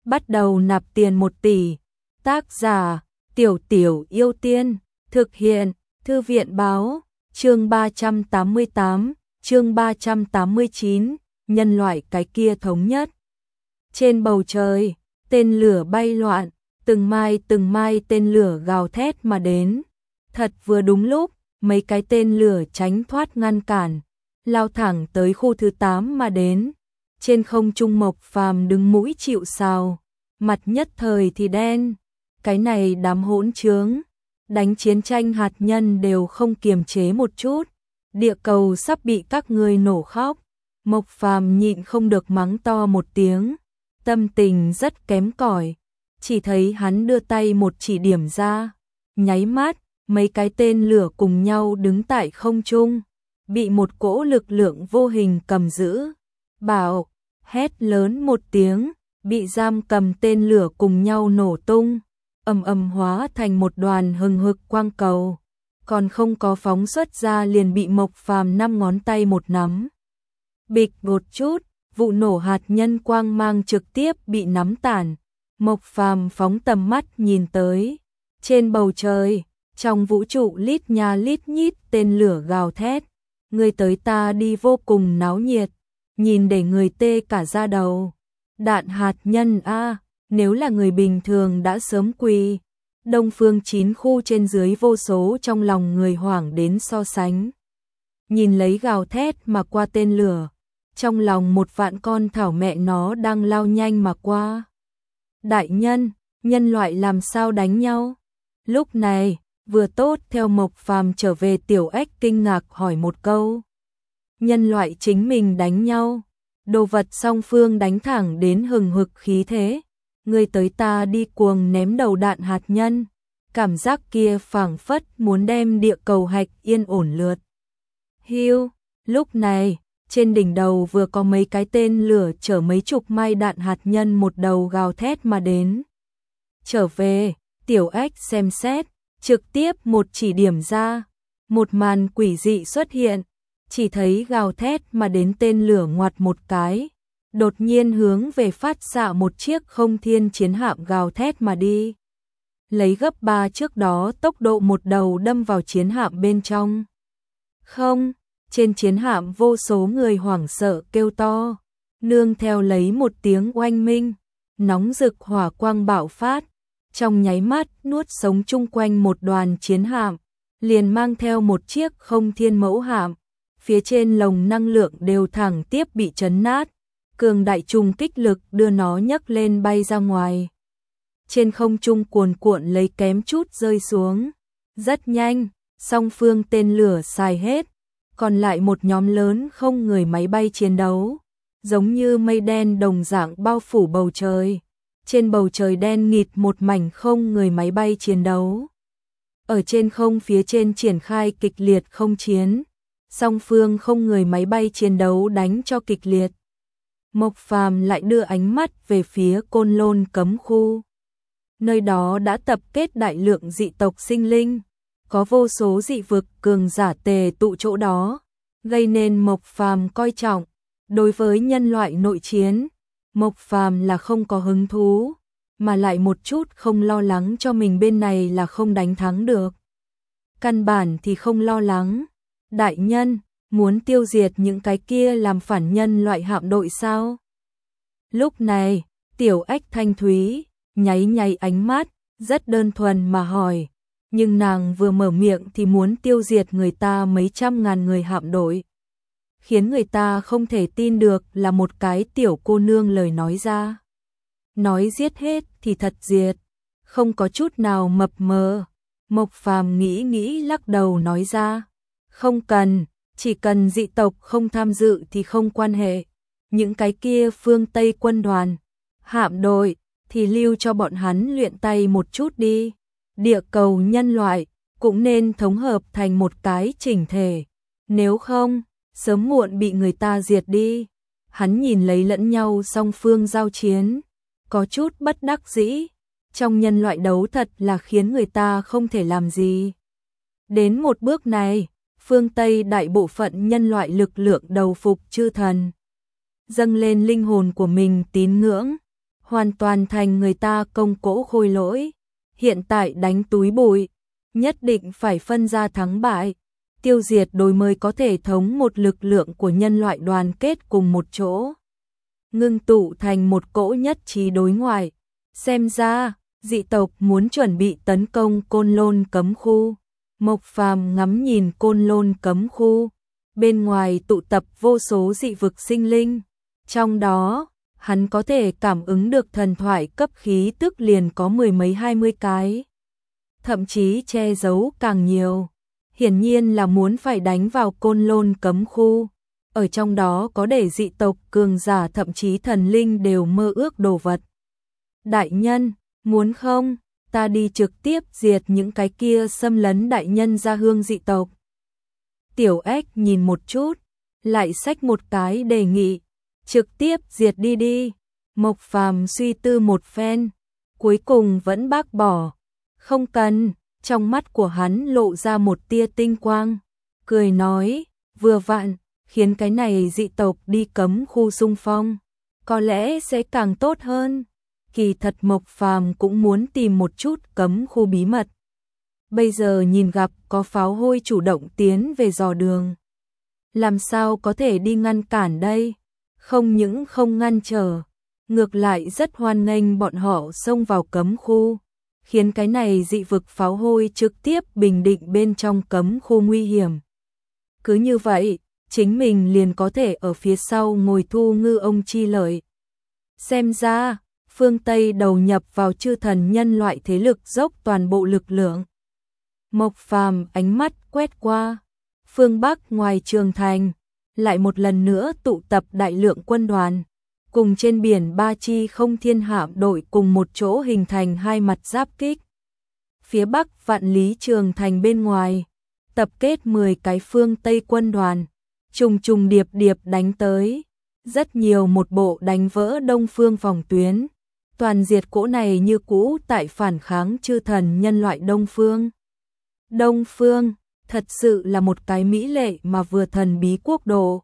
bắt đầu nạp tiền 1 tỷ. Tác giả, Tiểu Tiểu Yêu Tiên, thực hiện, Thư viện báo, chương 388, chương 389, nhân loại cái kia thống nhất. Trên bầu trời, tên lửa bay loạn, từng mai tên lửa gào thét mà đến. Thật vừa đúng lúc, mấy cái tên lửa tránh thoát ngăn cản, lao thẳng tới khu thứ 8 mà đến. Trên không trung Mộc Phàm đứng mũi chịu sào, mặt nhất thời thì đen. Cái này đám hỗn trướng, đánh chiến tranh hạt nhân đều không kiềm chế một chút, địa cầu sắp bị các ngươi nổ khóc. Mộc Phàm nhịn không được mắng to một tiếng, tâm tình rất kém cỏi. Chỉ thấy hắn đưa tay một chỉ điểm ra, nháy mắt, mấy cái tên lửa cùng nhau đứng tại không trung, bị một cỗ lực lượng vô hình cầm giữ. Bảo, hét lớn một tiếng, bị giam cầm tên lửa cùng nhau nổ tung, ầm ầm hóa thành một đoàn hừng hực quang cầu, còn không có phóng xuất ra liền bị Mộc Phàm 5 ngón tay một nắm. Bịch một chút, vụ nổ hạt nhân quang mang trực tiếp bị nắm tản. Mộc Phàm phóng tầm mắt nhìn tới, trên bầu trời, trong vũ trụ lít nha lít nhít tên lửa gào thét, người tới ta đi vô cùng náo nhiệt, nhìn để người tê cả da đầu. Đạn hạt nhân a, nếu là người bình thường đã sớm quỳ. Đông Phương 9 khu trên dưới vô số trong lòng người hoảng đến so sánh. Nhìn lấy gào thét mà qua tên lửa, trong lòng một vạn con thảo mẹ nó đang lao nhanh mà qua. Đại nhân, nhân loại làm sao đánh nhau? Lúc này, vừa tốt theo Mộc Phàm trở về Tiểu Ếch kinh ngạc hỏi một câu. Nhân loại chính mình đánh nhau, đồ vật song phương đánh thẳng đến hừng hực khí thế. Người tới ta đi cuồng ném đầu đạn hạt nhân, cảm giác kia phảng phất muốn đem địa cầu hạch yên ổn lượt. Hiu, lúc này, trên đỉnh đầu vừa có mấy cái tên lửa chở mấy chục mai đạn hạt nhân một đầu gào thét mà đến. Trở về, Tiểu Ếch xem xét, trực tiếp một chỉ điểm ra, một màn quỷ dị xuất hiện, chỉ thấy gào thét mà đến tên lửa ngoặt một cái, đột nhiên hướng về phát xạ một chiếc không thiên chiến hạm gào thét mà đi. Lấy gấp 3 trước đó tốc độ một đầu đâm vào chiến hạm bên trong. Không, trên chiến hạm vô số người hoảng sợ kêu to, nương theo lấy một tiếng oanh minh, nóng rực hỏa quang bạo phát, trong nháy mắt nuốt sống chung quanh một đoàn chiến hạm, liền mang theo một chiếc không thiên mẫu hạm, phía trên lồng năng lượng đều thẳng tiếp bị chấn nát, cường đại trùng kích lực đưa nó nhấc lên bay ra ngoài. Trên không trung cuồn cuộn lấy kém chút rơi xuống. Rất nhanh, song phương tên lửa xài hết, còn lại một nhóm lớn không người máy bay chiến đấu, giống như mây đen đồng dạng bao phủ bầu trời. Trên bầu trời đen nghịt một mảnh không người máy bay chiến đấu. Ở trên không phía trên triển khai kịch liệt không chiến, song phương không người máy bay chiến đấu đánh cho kịch liệt. Mộc Phàm lại đưa ánh mắt về phía Côn Lôn cấm khu. Nơi đó đã tập kết đại lượng dị tộc sinh linh, có vô số dị vực cường giả tề tụ chỗ đó, gây nên Mộc Phàm coi trọng. Đối với nhân loại nội chiến, Mộc Phàm là không có hứng thú, mà lại một chút không lo lắng cho mình bên này là không đánh thắng được. Căn bản thì không lo lắng. Đại nhân, muốn tiêu diệt những cái kia làm phản nhân loại hạm đội sao? Lúc này, Tiểu Ếch thanh thúy, nháy ánh mắt, rất đơn thuần mà hỏi. Nhưng nàng vừa mở miệng thì muốn tiêu diệt người ta mấy trăm ngàn người hạm đội. Khiến người ta không thể tin được là một cái tiểu cô nương lời nói ra. Nói giết hết thì thật diệt, không có chút nào mập mờ. Mộc Phàm nghĩ lắc đầu nói ra. Không cần, chỉ cần dị tộc không tham dự thì không quan hệ. Những cái kia phương Tây quân đoàn, hạm đội thì lưu cho bọn hắn luyện tay một chút đi. Địa cầu nhân loại cũng nên thống hợp thành một cái chỉnh thể. Nếu không, sớm muộn bị người ta diệt đi. Hắn nhìn lấy lẫn nhau song phương giao chiến, có chút bất đắc dĩ. Trong nhân loại đấu thật là khiến người ta không thể làm gì. Đến một bước này, phương Tây đại bộ phận nhân loại lực lượng đầu phục chư thần, dâng lên linh hồn của mình tín ngưỡng, hoàn toàn thành người ta công cỗ khôi lỗi. Hiện tại đánh túi bụi, nhất định phải phân ra thắng bại, tiêu diệt đối mới có thể thống một lực lượng của nhân loại đoàn kết cùng một chỗ, ngưng tụ thành một cỗ nhất trí đối ngoại. Xem ra, dị tộc muốn chuẩn bị tấn công Côn Lôn cấm khu. Mộc Phàm ngắm nhìn Côn Lôn cấm khu, bên ngoài tụ tập vô số dị vực sinh linh, trong đó, hắn có thể cảm ứng được thần thoại cấp khí tức liền có mười mấy 20 cái. Thậm chí che giấu càng nhiều. Hiển nhiên là muốn phải đánh vào Côn Lôn cấm khu. Ở trong đó có để dị tộc cường giả thậm chí thần linh đều mơ ước đồ vật. Đại nhân, muốn không, ta đi trực tiếp diệt những cái kia xâm lấn đại nhân gia hương dị tộc. Tiểu Ếch nhìn một chút, lại xách một cái đề nghị, trực tiếp diệt đi đi. Mộc Phàm suy tư một phen, cuối cùng vẫn bác bỏ. Không cần, trong mắt của hắn lộ ra một tia tinh quang, cười nói, vừa vặn, khiến cái này dị tộc đi cấm khu xung phong, có lẽ sẽ càng tốt hơn. Kỳ thật Mộc Phàm cũng muốn tìm một chút cấm khu bí mật. Bây giờ nhìn gặp có pháo hôi chủ động tiến về dò đường, làm sao có thể đi ngăn cản đây? Không những không ngăn trở, ngược lại rất hoan nghênh bọn họ xông vào cấm khu, khiến cái này dị vực pháo hôi trực tiếp bình định bên trong cấm khu nguy hiểm. Cứ như vậy, chính mình liền có thể ở phía sau ngồi thu ngư ông chi lợi. Xem ra, phương Tây đầu nhập vào chư thần nhân loại thế lực dốc toàn bộ lực lượng. Mộc Phàm ánh mắt quét qua, phương Bắc ngoài Trường Thành, lại một lần nữa tụ tập đại lượng quân đoàn, cùng trên biển ba chi không thiên hạm đội cùng một chỗ hình thành hai mặt giáp kích. Phía Bắc Vạn Lý Trường Thành bên ngoài, tập kết 10 cái phương Tây quân đoàn, trùng trùng điệp điệp đánh tới, rất nhiều một bộ đánh vỡ Đông Phương phòng tuyến, toàn diệt cỗ này như cũ tại phản kháng chư thần nhân loại Đông Phương. Đông Phương, thật sự là một cái mỹ lệ mà vừa thần bí quốc độ.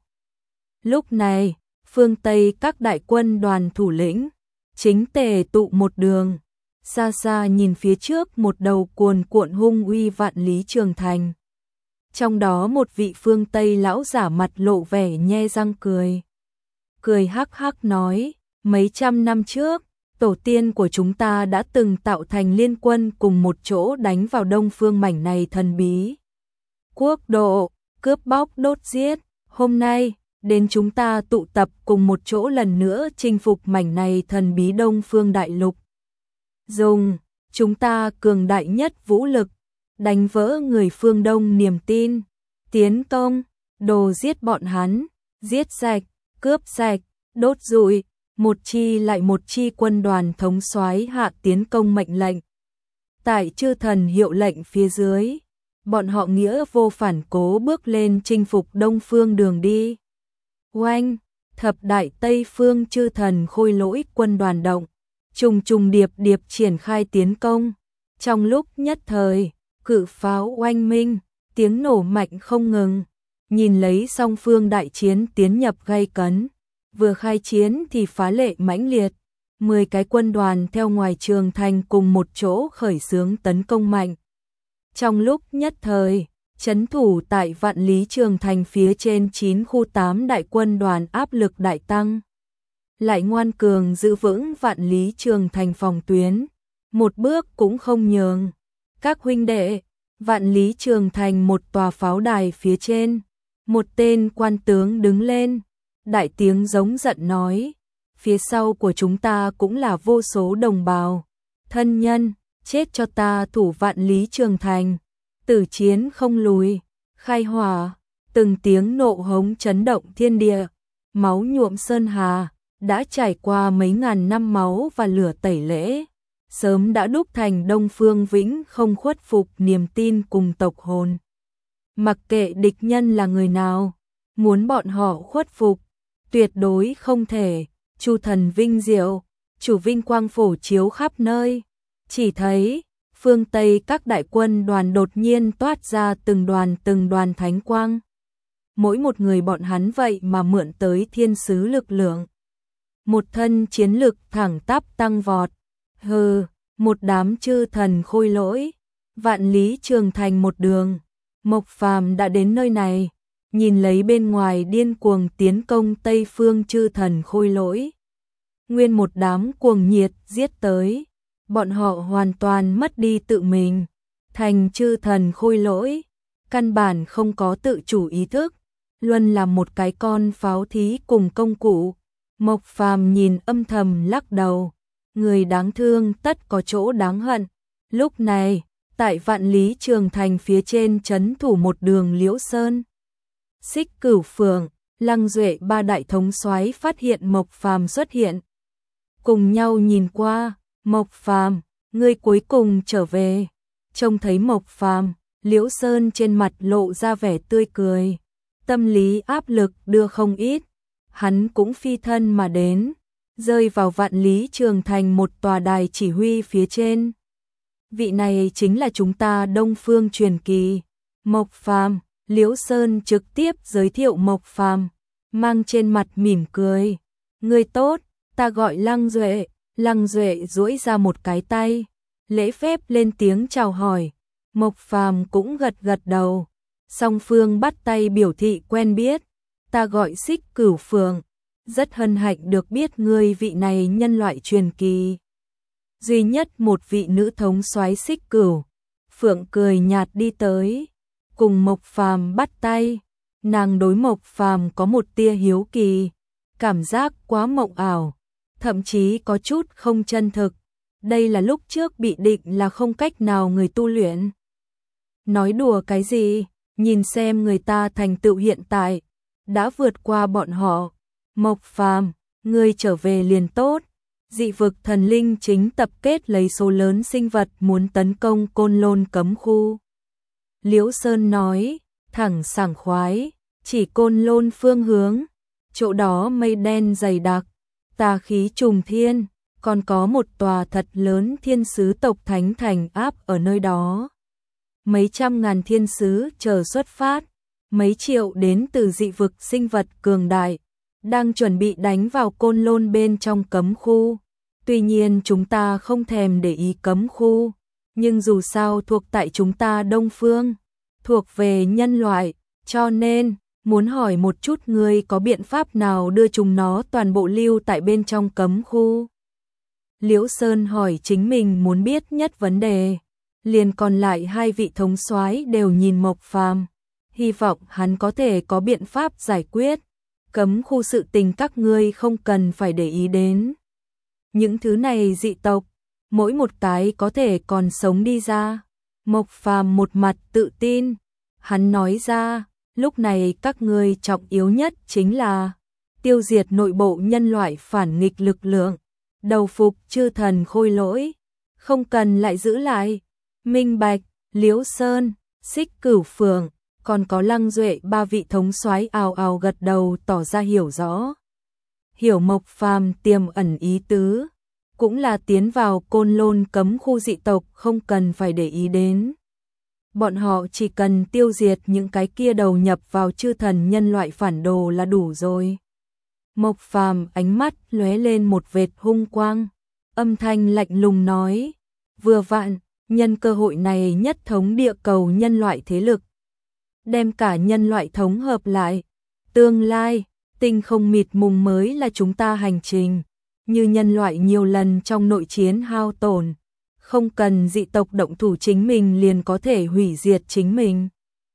Lúc này, phương Tây các đại quân đoàn thủ lĩnh, chính tề tụ một đường, xa xa nhìn phía trước một đầu cuồn cuộn hung uy Vạn Lý Trường Thành. Trong đó một vị phương Tây lão giả mặt lộ vẻ nhe răng cười. Cười hắc hắc nói, mấy trăm năm trước, tổ tiên của chúng ta đã từng tạo thành liên quân cùng một chỗ đánh vào Đông Phương mảnh này thần bí. Quốc độ, cướp bóc đốt giết, hôm nay, đến chúng ta tụ tập cùng một chỗ lần nữa chinh phục mảnh này thần bí Đông Phương đại lục. Dùng, chúng ta cường đại nhất vũ lực, đánh vỡ người phương Đông niềm tin, tiến công, đồ giết bọn hắn, giết sạch, cướp sạch, đốt rụi, một chi lại một chi quân đoàn thống soái hạ tiến công mệnh lệnh. Tại chư thần hiệu lệnh phía dưới, bọn họ nghĩa vô phản cố bước lên chinh phục Đông Phương đường đi. Oanh, thập đại Tây Phương chư thần khôi lỗi quân đoàn động, trùng trùng điệp điệp triển khai tiến công. Trong lúc nhất thời, cự pháo oanh minh, tiếng nổ mạnh không ngừng, nhìn lấy song phương đại chiến tiến nhập gay cấn. Vừa khai chiến thì phá lệ mãnh liệt, 10 cái quân đoàn theo ngoài Trường Thành cùng một chỗ khởi xướng tấn công mạnh. Trong lúc nhất thời, trấn thủ tại Vạn Lý Trường Thành phía trên 9 khu 8 đại quân đoàn áp lực đại tăng. Lại ngoan cường giữ vững Vạn Lý Trường Thành phòng tuyến, một bước cũng không nhường. Các huynh đệ, Vạn Lý Trường Thành một tòa pháo đài phía trên, một tên quan tướng đứng lên, đại tiếng giống giận nói, phía sau của chúng ta cũng là vô số đồng bào, thân nhân, chết cho ta thủ Vạn Lý Trường Thành, tử chiến không lùi, khai hỏa, từng tiếng nộ hống chấn động thiên địa, máu nhuộm sơn hà, đã trải qua mấy ngàn năm máu và lửa tẩy lễ, sớm đã đúc thành Đông Phương vĩnh không khuất phục niềm tin cùng tộc hồn. Mặc kệ địch nhân là người nào, muốn bọn họ khuất phục, tuyệt đối không thể. Chu thần vinh diệu, chủ vinh quang phổ chiếu khắp nơi, chỉ thấy phương Tây các đại quân đoàn đột nhiên toát ra từng đoàn thánh quang. Mỗi một người bọn hắn vậy mà mượn tới thiên sứ lực lượng. một thân chiến lực thẳng tắp tăng vọt. Hừ, một đám chư thần khôi lỗi, vạn lý trường thành một đường. Mộc Phàm đã đến nơi này, nhìn lấy bên ngoài điên cuồng tiến công Tây Phương chư thần khôi lỗi. Nguyên một đám cuồng nhiệt giết tới, bọn họ hoàn toàn mất đi tự mình, thành chư thần khôi lỗi, căn bản không có tự chủ ý thức, luôn là một cái con pháo thí cùng công cụ. Mộc Phàm nhìn âm thầm lắc đầu, người đáng thương tất có chỗ đáng hận. Lúc này, tại vạn lý trường thành phía trên trấn thủ một đường Liễu Sơn, Xích Cửu Phượng, Lăng Duệ ba đại thống soái phát hiện Mộc Phàm xuất hiện. Cùng nhau nhìn qua, Mộc Phàm, ngươi cuối cùng trở về. Trông thấy Mộc Phàm, Liễu Sơn trên mặt lộ ra vẻ tươi cười, tâm lý áp lực đưa không ít. Hắn cũng phi thân mà đến, rơi vào vạn lý trường thành một tòa đài chỉ huy phía trên. Vị này chính là chúng ta Đông Phương truyền kỳ, Mộc Phàm. Liễu Sơn trực tiếp giới thiệu Mộc Phàm, mang trên mặt mỉm cười. Ngươi tốt, ta gọi Lăng Duệ. Lăng Duệ duỗi ra một cái tay, lễ phép lên tiếng chào hỏi. Mộc Phàm cũng gật gật đầu. Song phương bắt tay biểu thị quen biết. Ta gọi Xích Cửu Phượng, rất hân hạnh được biết ngươi vị này nhân loại truyền kỳ. Duy nhất một vị nữ thống soái Xích Cửu. Phượng cười nhạt đi tới, cùng Mộc Phàm bắt tay. Nàng đối Mộc Phàm có một tia hiếu kỳ, cảm giác quá mộng ảo, thậm chí có chút không chân thực. Đây là lúc trước bị định là không cách nào người tu luyện. Nói đùa cái gì, nhìn xem người ta thành tựu hiện tại, đã vượt qua bọn họ. Mộc Phàm, ngươi trở về liền tốt. Dị vực thần linh chính tập kết lấy số lớn sinh vật muốn tấn công Côn Lôn cấm khu. Liễu Sơn nói, thẳng sảng khoái, chỉ Côn Lôn phương hướng, chỗ đó mây đen dày đặc, tà khí trùng thiên, còn có một tòa thật lớn thiên sứ tộc thánh thành áp ở nơi đó. Mấy trăm ngàn thiên sứ chờ xuất phát, mấy triệu đến từ dị vực sinh vật cường đại, đang chuẩn bị đánh vào Côn Lôn bên trong cấm khu. Tuy nhiên chúng ta không thèm để ý cấm khu, nhưng dù sao thuộc tại chúng ta Đông Phương, thuộc về nhân loại, cho nên muốn hỏi một chút ngươi có biện pháp nào đưa chúng nó toàn bộ lưu tại bên trong cấm khu. Liễu Sơn hỏi chính mình muốn biết nhất vấn đề, liền còn lại hai vị thống soái đều nhìn Mộc Phàm, hy vọng hắn có thể có biện pháp giải quyết. Cấm khu sự tình các ngươi không cần phải để ý đến. Những thứ này dị tộc, mỗi một cái có thể còn sống đi ra. Mộc Phàm một mặt tự tin, hắn nói ra, lúc này các ngươi trọng yếu nhất chính là tiêu diệt nội bộ nhân loại phản nghịch lực lượng, đầu phục chư thần khôi lỗi, không cần lại giữ lại. Minh Bạch, Liễu Sơn, Xích Cửu Phượng, còn có Lăng Duệ ba vị thống soái ào ào gật đầu tỏ ra hiểu rõ. Hiểu Mộc Phàm tiềm ẩn ý tứ, cũng là tiến vào Côn Lôn cấm khu dị tộc không cần phải để ý đến. Bọn họ chỉ cần tiêu diệt những cái kia đầu nhập vào chư thần nhân loại phản đồ là đủ rồi. Mộc Phàm ánh mắt lóe lên một vệt hung quang, âm thanh lạnh lùng nói, vừa vặn, nhân cơ hội này nhất thống địa cầu nhân loại thế lực, đem cả nhân loại thống hợp lại. Tương lai, tinh không mịt mùng mới là chúng ta hành trình, như nhân loại nhiều lần trong nội chiến hao tổn, không cần dị tộc động thủ chính mình liền có thể hủy diệt chính mình.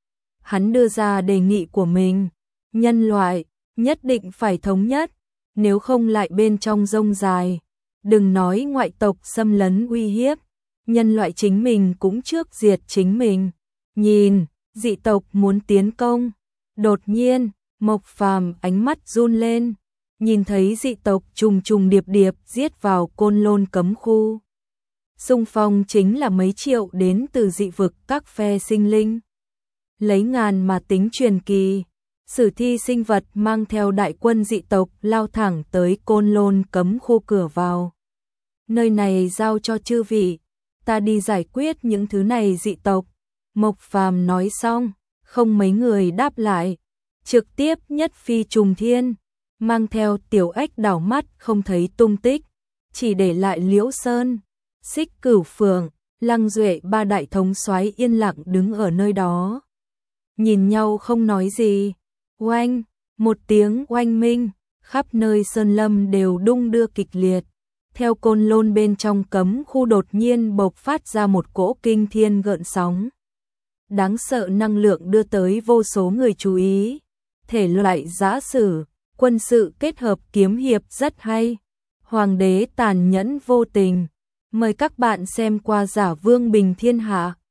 Hắn đưa ra đề nghị của mình, nhân loại nhất định phải thống nhất, nếu không lại bên trong rông dài, đừng nói ngoại tộc xâm lấn uy hiếp, nhân loại chính mình cũng trước diệt chính mình. Nhìn, dị tộc muốn tiến công. Đột nhiên, Mộc Phàm ánh mắt run lên, nhìn thấy dị tộc trùng trùng điệp điệp giết vào Côn Lôn cấm khu. Xung phong chính là mấy triệu đến từ dị vực các phe sinh linh. Lấy ngàn mà tính truyền kỳ, sử thi sinh vật mang theo đại quân dị tộc lao thẳng tới Côn Lôn cấm khu cửa vào. Nơi này giao cho chư vị, ta đi giải quyết những thứ này dị tộc. Mộc Phàm nói xong, không mấy người đáp lại, trực tiếp nhất phi trùng thiên, mang theo Tiểu Ếch đảo mắt không thấy tung tích, chỉ để lại Liễu Sơn, Xích Cửu Phượng, Lăng Duệ ba đại thống soái yên lặng đứng ở nơi đó. Nhìn nhau không nói gì. Oanh, một tiếng oanh minh, khắp nơi sơn lâm đều đung đưa kịch liệt. Theo Côn Lôn bên trong cấm khu đột nhiên bộc phát ra một cỗ kinh thiên gợn sóng. Đáng sợ năng lượng đưa tới vô số người chú ý. Thể loại giã sử, quân sự kết hợp kiếm hiệp rất hay. Hoàng đế tàn nhẫn vô tình. Mời các bạn xem qua Giả Vương Bình Thiên Hạ.